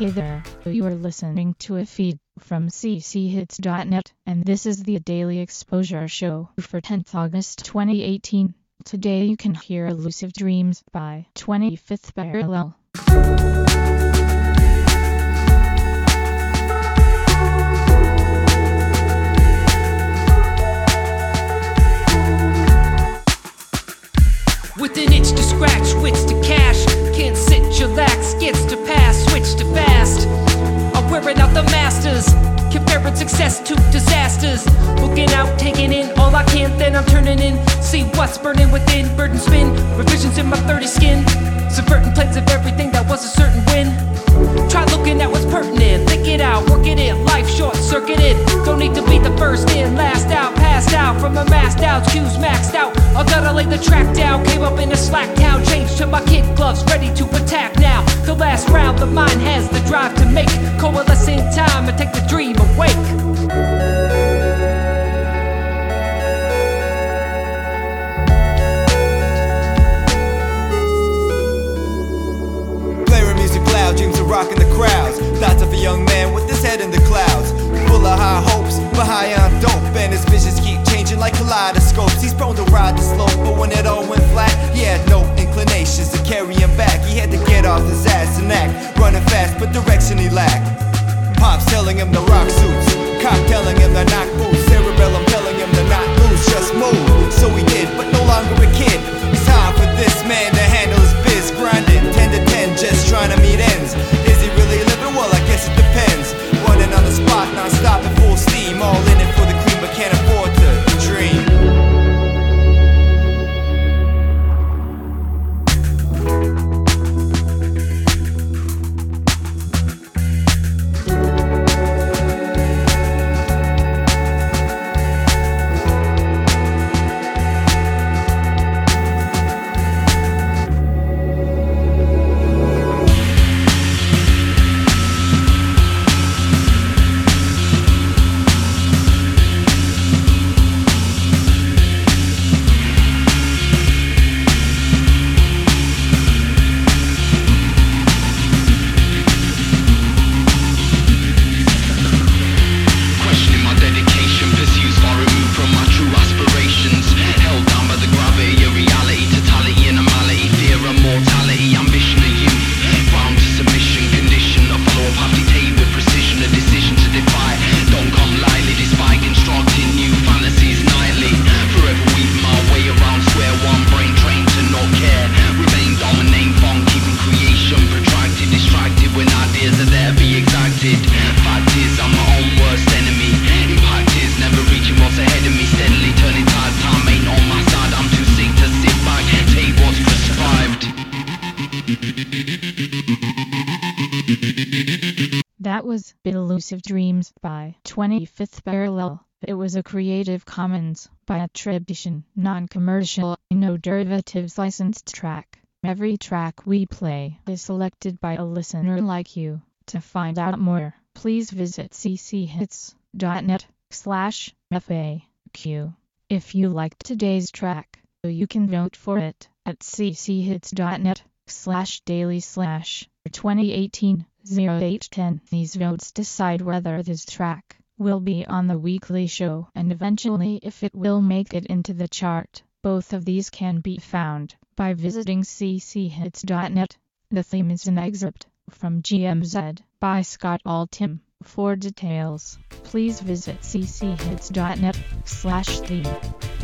Hey there, you are listening to a feed from cchits.net, and this is the Daily Exposure Show for 10th August 2018. Today you can hear Elusive Dreams by 25th Parallel. With an itch to scratch, wits to cash. Can't sit, chillax, gets to pass, switch to fast. I'm wearing out the masters, comparing success to disasters. Looking out, taking in all I can, then I'm turning in. See what's burning within, burden spin, revisions in my 30 skin. Subverting plans of everything that was a certain win. Try looking at what's pertinent, think it out, work it in. Life short circuited, don't need to be the first in, last out, passed out from a masked out, cues maxed out. I gotta lay the track down, came up in a slack town, changed to my kid gloves, ready to attack now. The last round, the mind has the drive to make, coalesce in time and take the dream awake. Dreams of rocking the crowds. Thoughts of a young man with his head in the clouds, full of high hopes, but high on dope. And his visions keep changing like kaleidoscopes. He's prone to ride the slope, but when it all went flat, he had no inclinations to carry him back. He had to get off his ass and act, running fast, but direction he lacked. Pops telling him to rock suits, cop telling him to knock boots, cerebellum telling him to not lose, just move. So he did, but no longer a kid. It's time for this man to handle his biz, grinding 10 to 10, just trying to meet ends. Is he really living? Well, I guess it depends. Running on the spot, non-stop at full steam, all in it for the cream, but can't afford to dream. That was Elusive Dreams by 25th Parallel. It was a Creative Commons by attribution, non-commercial, no derivatives licensed track. Every track we play is selected by a listener like you. To find out more, please visit cchits.net/FAQ. If you liked today's track, you can vote for it at cchits.net/daily/2018-0810. These votes decide whether this track will be on the weekly show and eventually if it will make it into the chart. Both of these can be found by visiting cchits.net. The theme is an excerpt from GMZ by Scott Altham. For details, please visit cchits.net/theme.